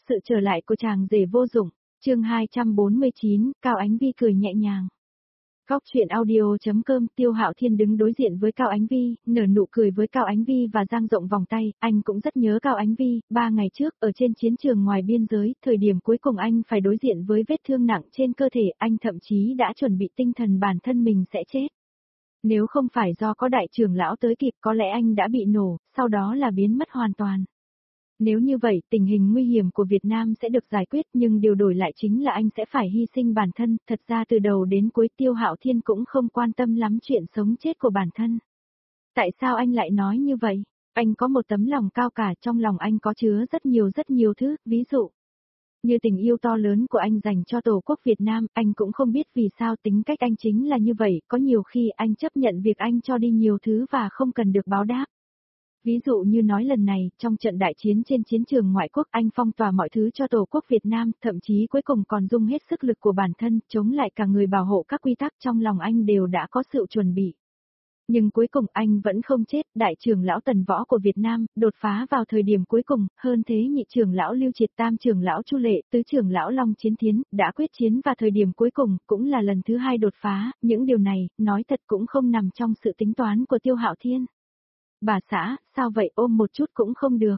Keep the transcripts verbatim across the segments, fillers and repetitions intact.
Sự trở lại của chàng rể vô dụng, chương hai trăm bốn mươi chín, Cao Ánh Vi cười nhẹ nhàng. Góc truyện audio.com. Tiêu Hạo Thiên đứng đối diện với Cao Ánh Vi, nở nụ cười với Cao Ánh Vi và dang rộng vòng tay. Anh cũng rất nhớ Cao Ánh Vi. Ba ngày trước, ở trên chiến trường ngoài biên giới, thời điểm cuối cùng anh phải đối diện với vết thương nặng trên cơ thể, anh thậm chí đã chuẩn bị tinh thần bản thân mình sẽ chết. Nếu không phải do có đại trưởng lão tới kịp, có lẽ anh đã bị nổ, sau đó là biến mất hoàn toàn. Nếu như vậy, tình hình nguy hiểm của Việt Nam sẽ được giải quyết, nhưng điều đổi lại chính là anh sẽ phải hy sinh bản thân. Thật ra từ đầu đến cuối Tiêu Hạo Thiên cũng không quan tâm lắm chuyện sống chết của bản thân. Tại sao anh lại nói như vậy? Anh có một tấm lòng cao cả, trong lòng anh có chứa rất nhiều rất nhiều thứ, ví dụ như tình yêu to lớn của anh dành cho Tổ quốc Việt Nam. Anh cũng không biết vì sao tính cách anh chính là như vậy, có nhiều khi anh chấp nhận việc anh cho đi nhiều thứ và không cần được báo đáp. Ví dụ như nói lần này, trong trận đại chiến trên chiến trường ngoại quốc, anh phong tỏa mọi thứ cho Tổ quốc Việt Nam, thậm chí cuối cùng còn dùng hết sức lực của bản thân, chống lại cả người bảo hộ các quy tắc, trong lòng anh đều đã có sự chuẩn bị. Nhưng cuối cùng anh vẫn không chết, đại trưởng lão Tần Võ của Việt Nam, đột phá vào thời điểm cuối cùng, hơn thế nhị trưởng lão Lưu Triệt, tam trưởng lão Chu Lệ, tứ trưởng lão Long Chiến Thiến, đã quyết chiến vào thời điểm cuối cùng, cũng là lần thứ hai đột phá, những điều này, nói thật cũng không nằm trong sự tính toán của Tiêu Hạo Thiên. Bà xã, sao vậy, ôm một chút cũng không được.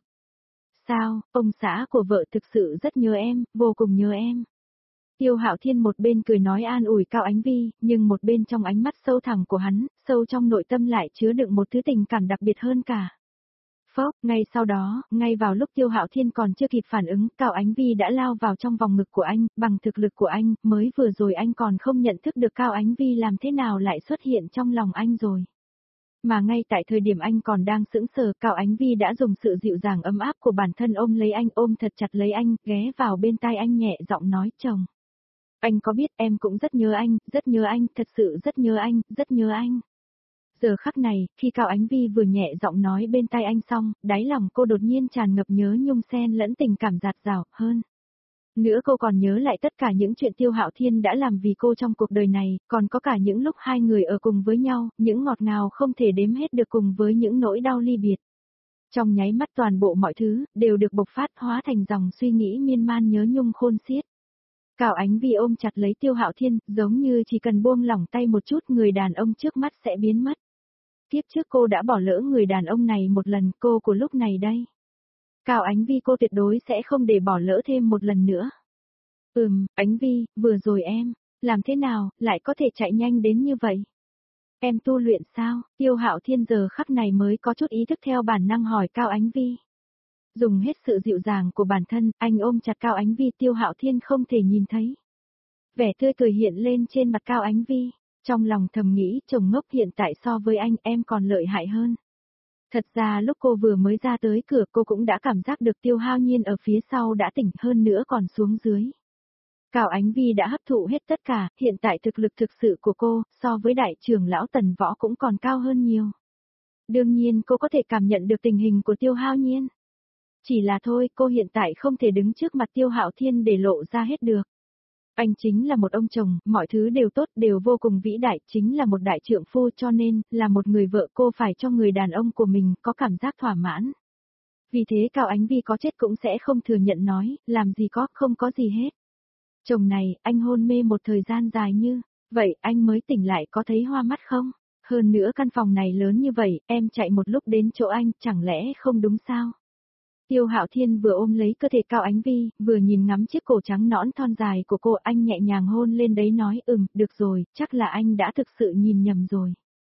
Sao, ông xã của vợ thực sự rất nhớ em, vô cùng nhớ em. Tiêu Hạo Thiên một bên cười nói an ủi Cao Ánh Vi, nhưng một bên trong ánh mắt sâu thẳm của hắn, sâu trong nội tâm lại chứa đựng một thứ tình cảm đặc biệt hơn cả. Phốc, ngay sau đó, ngay vào lúc Tiêu Hạo Thiên còn chưa kịp phản ứng, Cao Ánh Vi đã lao vào trong vòng ngực của anh, bằng thực lực của anh, mới vừa rồi anh còn không nhận thức được Cao Ánh Vi làm thế nào lại xuất hiện trong lòng anh rồi. Mà ngay tại thời điểm anh còn đang sững sờ, Cao Ánh Vi đã dùng sự dịu dàng ấm áp của bản thân ôm lấy anh, ôm thật chặt lấy anh, ghé vào bên tai anh nhẹ giọng nói, chồng. Anh có biết em cũng rất nhớ anh, rất nhớ anh, thật sự rất nhớ anh, rất nhớ anh. Giờ khắc này, khi Cao Ánh Vi vừa nhẹ giọng nói bên tai anh xong, đáy lòng cô đột nhiên tràn ngập nhớ nhung xen lẫn tình cảm dạt dào hơn. Nữa cô còn nhớ lại tất cả những chuyện Tiêu Hạo Thiên đã làm vì cô trong cuộc đời này, còn có cả những lúc hai người ở cùng với nhau, những ngọt ngào không thể đếm hết được cùng với những nỗi đau ly biệt. Trong nháy mắt toàn bộ mọi thứ, đều được bộc phát hóa thành dòng suy nghĩ miên man nhớ nhung khôn xiết. Cao Ánh Vi ôm chặt lấy Tiêu Hạo Thiên, giống như chỉ cần buông lỏng tay một chút người đàn ông trước mắt sẽ biến mất. Tiếp trước cô đã bỏ lỡ người đàn ông này một lần, cô của lúc này đây. Cao Ánh Vi cô tuyệt đối sẽ không để bỏ lỡ thêm một lần nữa. Ừm, Ánh Vi, vừa rồi em, làm thế nào, lại có thể chạy nhanh đến như vậy? Em tu luyện sao? Tiêu Hạo Thiên giờ khắc này mới có chút ý thức theo bản năng hỏi Cao Ánh Vi. Dùng hết sự dịu dàng của bản thân, anh ôm chặt Cao Ánh Vi, Tiêu Hạo Thiên không thể nhìn thấy. Vẻ tươi cười hiện lên trên mặt Cao Ánh Vi, trong lòng thầm nghĩ, chồng ngốc hiện tại so với anh em còn lợi hại hơn. Thật ra lúc cô vừa mới ra tới cửa cô cũng đã cảm giác được Tiêu Hạo Nhiên ở phía sau đã tỉnh hơn nữa còn xuống dưới. Cao Ánh Vi đã hấp thụ hết tất cả, hiện tại thực lực thực sự của cô, so với đại trưởng lão Tần Võ cũng còn cao hơn nhiều. Đương nhiên cô có thể cảm nhận được tình hình của Tiêu Hạo Nhiên. Chỉ là thôi, cô hiện tại không thể đứng trước mặt Tiêu Hạo Thiên để lộ ra hết được. Anh chính là một ông chồng, mọi thứ đều tốt, đều vô cùng vĩ đại, chính là một đại trượng phu, cho nên, là một người vợ cô phải cho người đàn ông của mình có cảm giác thỏa mãn. Vì thế Cao Ánh Vi có chết cũng sẽ không thừa nhận nói, làm gì có, không có gì hết. Chồng này, anh hôn mê một thời gian dài như, vậy anh mới tỉnh lại có thấy hoa mắt không? Hơn nữa căn phòng này lớn như vậy, em chạy một lúc đến chỗ anh, chẳng lẽ không đúng sao? Tiêu Hạo Thiên vừa ôm lấy cơ thể Cao Ánh Vi, vừa nhìn ngắm chiếc cổ trắng nõn thon dài của cô, anh nhẹ nhàng hôn lên đấy nói, ừm, được rồi, chắc là anh đã thực sự nhìn nhầm rồi.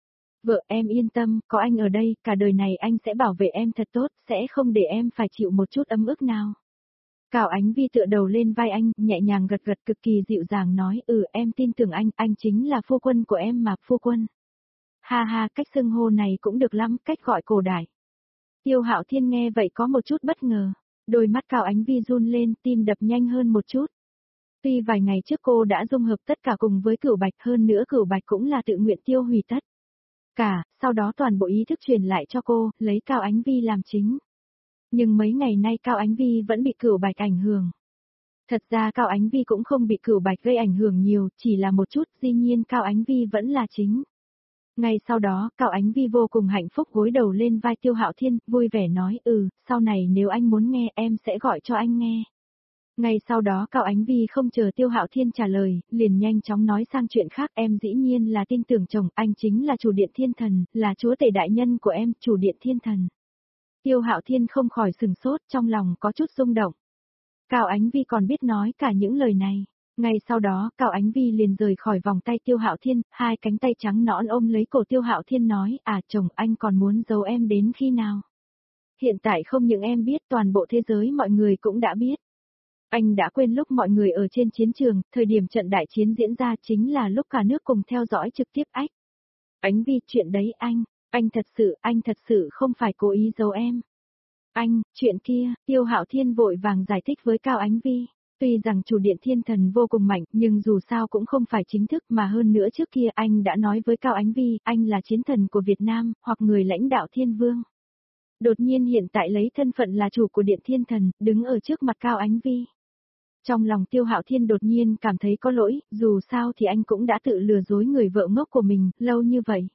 Vợ em yên tâm, có anh ở đây, cả đời này anh sẽ bảo vệ em thật tốt, sẽ không để em phải chịu một chút ấm ức nào. Cao Ánh Vi tựa đầu lên vai anh, nhẹ nhàng gật gật cực kỳ dịu dàng nói, ừ em tin tưởng anh, anh chính là phu quân của em mà, phu quân. Ha ha, cách xưng hô này cũng được lắm, cách gọi cổ đại. Tiêu Hạo Thiên nghe vậy có một chút bất ngờ, đôi mắt Cao Ánh Vi run lên, tim đập nhanh hơn một chút. Tuy vài ngày trước cô đã dung hợp tất cả cùng với Cửu Bạch, hơn nữa Cửu Bạch cũng là tự nguyện tiêu hủy tất cả, sau đó toàn bộ ý thức truyền lại cho cô, lấy Cao Ánh Vi làm chính. Nhưng mấy ngày nay Cao Ánh Vi vẫn bị Cửu Bạch ảnh hưởng. Thật ra Cao Ánh Vi cũng không bị Cửu Bạch gây ảnh hưởng nhiều, chỉ là một chút, dĩ nhiên Cao Ánh Vi vẫn là chính. Ngay sau đó, Cao Ánh Vi vô cùng hạnh phúc gối đầu lên vai Tiêu Hạo Thiên, vui vẻ nói, ừ, sau này nếu anh muốn nghe em sẽ gọi cho anh nghe. Ngay sau đó Cao Ánh Vi không chờ Tiêu Hạo Thiên trả lời, liền nhanh chóng nói sang chuyện khác. Em dĩ nhiên là tin tưởng chồng, anh chính là chủ điện thiên thần, là chúa tể đại nhân của em, chủ điện thiên thần. Tiêu Hạo Thiên không khỏi sừng sốt, trong lòng có chút rung động. Cao Ánh Vi còn biết nói cả những lời này. Ngay sau đó, Cao Ánh Vi liền rời khỏi vòng tay Tiêu Hạo Thiên, hai cánh tay trắng nõn ôm lấy cổ Tiêu Hạo Thiên nói, à chồng, anh còn muốn giấu em đến khi nào? Hiện tại không những em biết, toàn bộ thế giới mọi người cũng đã biết. Anh đã quên lúc mọi người ở trên chiến trường, thời điểm trận đại chiến diễn ra chính là lúc cả nước cùng theo dõi trực tiếp ách. Ánh Vi, chuyện đấy anh, anh thật sự, anh thật sự không phải cố ý giấu em. Anh, chuyện kia, Tiêu Hạo Thiên vội vàng giải thích với Cao Ánh Vi. Tuy rằng chủ điện thiên thần vô cùng mạnh, nhưng dù sao cũng không phải chính thức, mà hơn nữa trước kia anh đã nói với Cao Ánh Vi, anh là chiến thần của Việt Nam, hoặc người lãnh đạo thiên vương. Đột nhiên hiện tại lấy thân phận là chủ của điện thiên thần, đứng ở trước mặt Cao Ánh Vi. Trong lòng Tiêu Hạo Thiên đột nhiên cảm thấy có lỗi, dù sao thì anh cũng đã tự lừa dối người vợ ngốc của mình, lâu như vậy.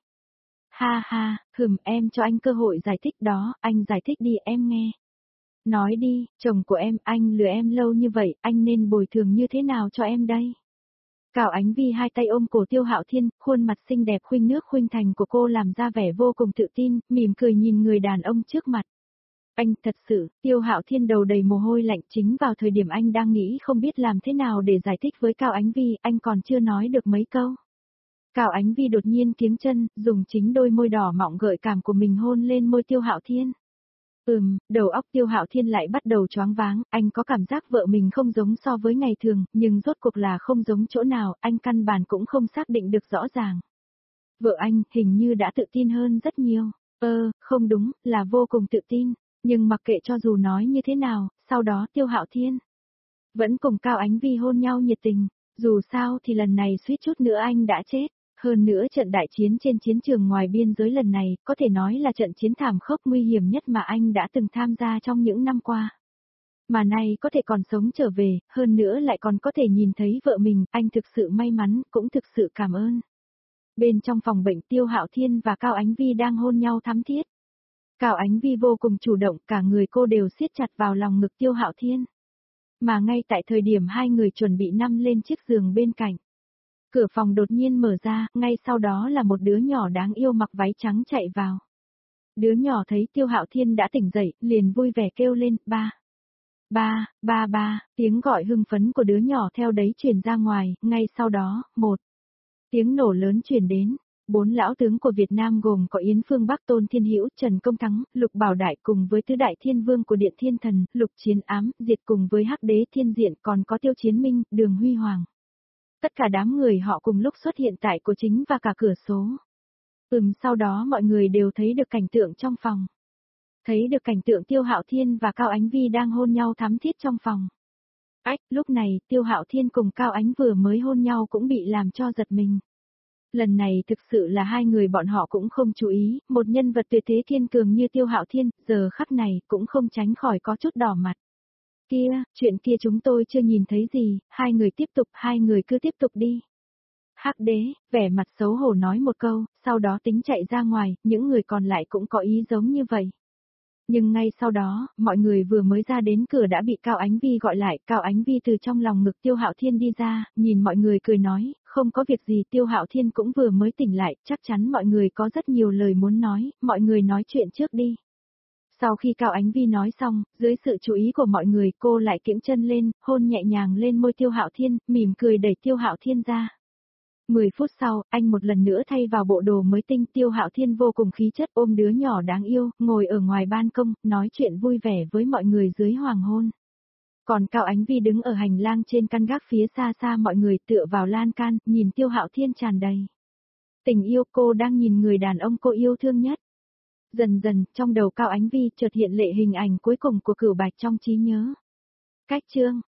Ha ha, hừm, em cho anh cơ hội giải thích đó, anh giải thích đi em nghe. Nói đi, chồng của em, anh lừa em lâu như vậy, anh nên bồi thường như thế nào cho em đây? Cao Ánh Vi hai tay ôm cổ Tiêu Hạo Thiên, khuôn mặt xinh đẹp khuynh nước khuynh thành của cô làm ra vẻ vô cùng tự tin, mỉm cười nhìn người đàn ông trước mặt. Anh, thật sự, Tiêu Hạo Thiên đầu đầy mồ hôi lạnh, chính vào thời điểm anh đang nghĩ không biết làm thế nào để giải thích với Cao Ánh Vi, anh còn chưa nói được mấy câu. Cao Ánh Vi đột nhiên kiếng chân, dùng chính đôi môi đỏ mọng gợi cảm của mình hôn lên môi Tiêu Hạo Thiên. Ừm, đầu óc Tiêu Hạo Thiên lại bắt đầu choáng váng, anh có cảm giác vợ mình không giống so với ngày thường, nhưng rốt cuộc là không giống chỗ nào, anh căn bản cũng không xác định được rõ ràng. Vợ anh, hình như đã tự tin hơn rất nhiều. Ơ, không đúng, là vô cùng tự tin, nhưng mặc kệ cho dù nói như thế nào, sau đó Tiêu Hạo Thiên vẫn cùng Cao Ánh Vi hôn nhau nhiệt tình, dù sao thì lần này suýt chút nữa anh đã chết. Hơn nữa trận đại chiến trên chiến trường ngoài biên giới lần này, có thể nói là trận chiến thảm khốc nguy hiểm nhất mà anh đã từng tham gia trong những năm qua. Mà nay có thể còn sống trở về, hơn nữa lại còn có thể nhìn thấy vợ mình, anh thực sự may mắn, cũng thực sự cảm ơn. Bên trong phòng bệnh Tiêu Hạo Thiên và Cao Ánh Vi đang hôn nhau thắm thiết. Cao Ánh Vi vô cùng chủ động, cả người cô đều siết chặt vào lòng ngực Tiêu Hạo Thiên. Mà ngay tại thời điểm hai người chuẩn bị nằm lên chiếc giường bên cạnh. Cửa phòng đột nhiên mở ra, ngay sau đó là một đứa nhỏ đáng yêu mặc váy trắng chạy vào. Đứa nhỏ thấy Tiêu Hạo Thiên đã tỉnh dậy, liền vui vẻ kêu lên, ba. Ba, ba ba, tiếng gọi hưng phấn của đứa nhỏ theo đấy truyền ra ngoài, ngay sau đó, một. Tiếng nổ lớn truyền đến, bốn lão tướng của Việt Nam gồm có Yến Phương Bắc Tôn Thiên Hữu, Trần Công Thắng, Lục Bảo Đại cùng với tứ đại thiên vương của Điện Thiên Thần, Lục Chiến Ám, Diệt cùng với Hắc Đế Thiên Diện còn có Tiêu Chiến Minh, Đường Huy Hoàng. Tất cả đám người họ cùng lúc xuất hiện tại cổ chính và cả cửa số. Ừm, sau đó mọi người đều thấy được cảnh tượng trong phòng. Thấy được cảnh tượng Tiêu Hạo Thiên và Cao Ánh Vi đang hôn nhau thắm thiết trong phòng. Ách, lúc này, Tiêu Hạo Thiên cùng Cao Ánh vừa mới hôn nhau cũng bị làm cho giật mình. Lần này thực sự là hai người bọn họ cũng không chú ý, một nhân vật tuyệt thế thiên cường như Tiêu Hạo Thiên, giờ khắc này cũng không tránh khỏi có chút đỏ mặt. Kia, chuyện kia chúng tôi chưa nhìn thấy gì, hai người tiếp tục, hai người cứ tiếp tục đi. Hắc Đế, vẻ mặt xấu hổ nói một câu, sau đó tính chạy ra ngoài, những người còn lại cũng có ý giống như vậy. Nhưng ngay sau đó, mọi người vừa mới ra đến cửa đã bị Cao Ánh Vi gọi lại, Cao Ánh Vi từ trong lòng ngực Tiêu Hạo Thiên đi ra, nhìn mọi người cười nói, không có việc gì, Tiêu Hạo Thiên cũng vừa mới tỉnh lại, chắc chắn mọi người có rất nhiều lời muốn nói, mọi người nói chuyện trước đi. Sau khi Cao Ánh Vi nói xong, dưới sự chú ý của mọi người, cô lại kiễng chân lên, hôn nhẹ nhàng lên môi Tiêu Hạo Thiên, mỉm cười đẩy Tiêu Hạo Thiên ra. Mười phút sau, anh một lần nữa thay vào bộ đồ mới tinh, Tiêu Hạo Thiên vô cùng khí chất ôm đứa nhỏ đáng yêu, ngồi ở ngoài ban công, nói chuyện vui vẻ với mọi người dưới hoàng hôn. Còn Cao Ánh Vi đứng ở hành lang trên căn gác phía xa xa mọi người tựa vào lan can, nhìn Tiêu Hạo Thiên tràn đầy tình yêu, cô đang nhìn người đàn ông cô yêu thương nhất. Dần dần, trong đầu Cao Ánh Vi chợt hiện lệ hình ảnh cuối cùng của Cửu Bạch trong trí nhớ. Cách chương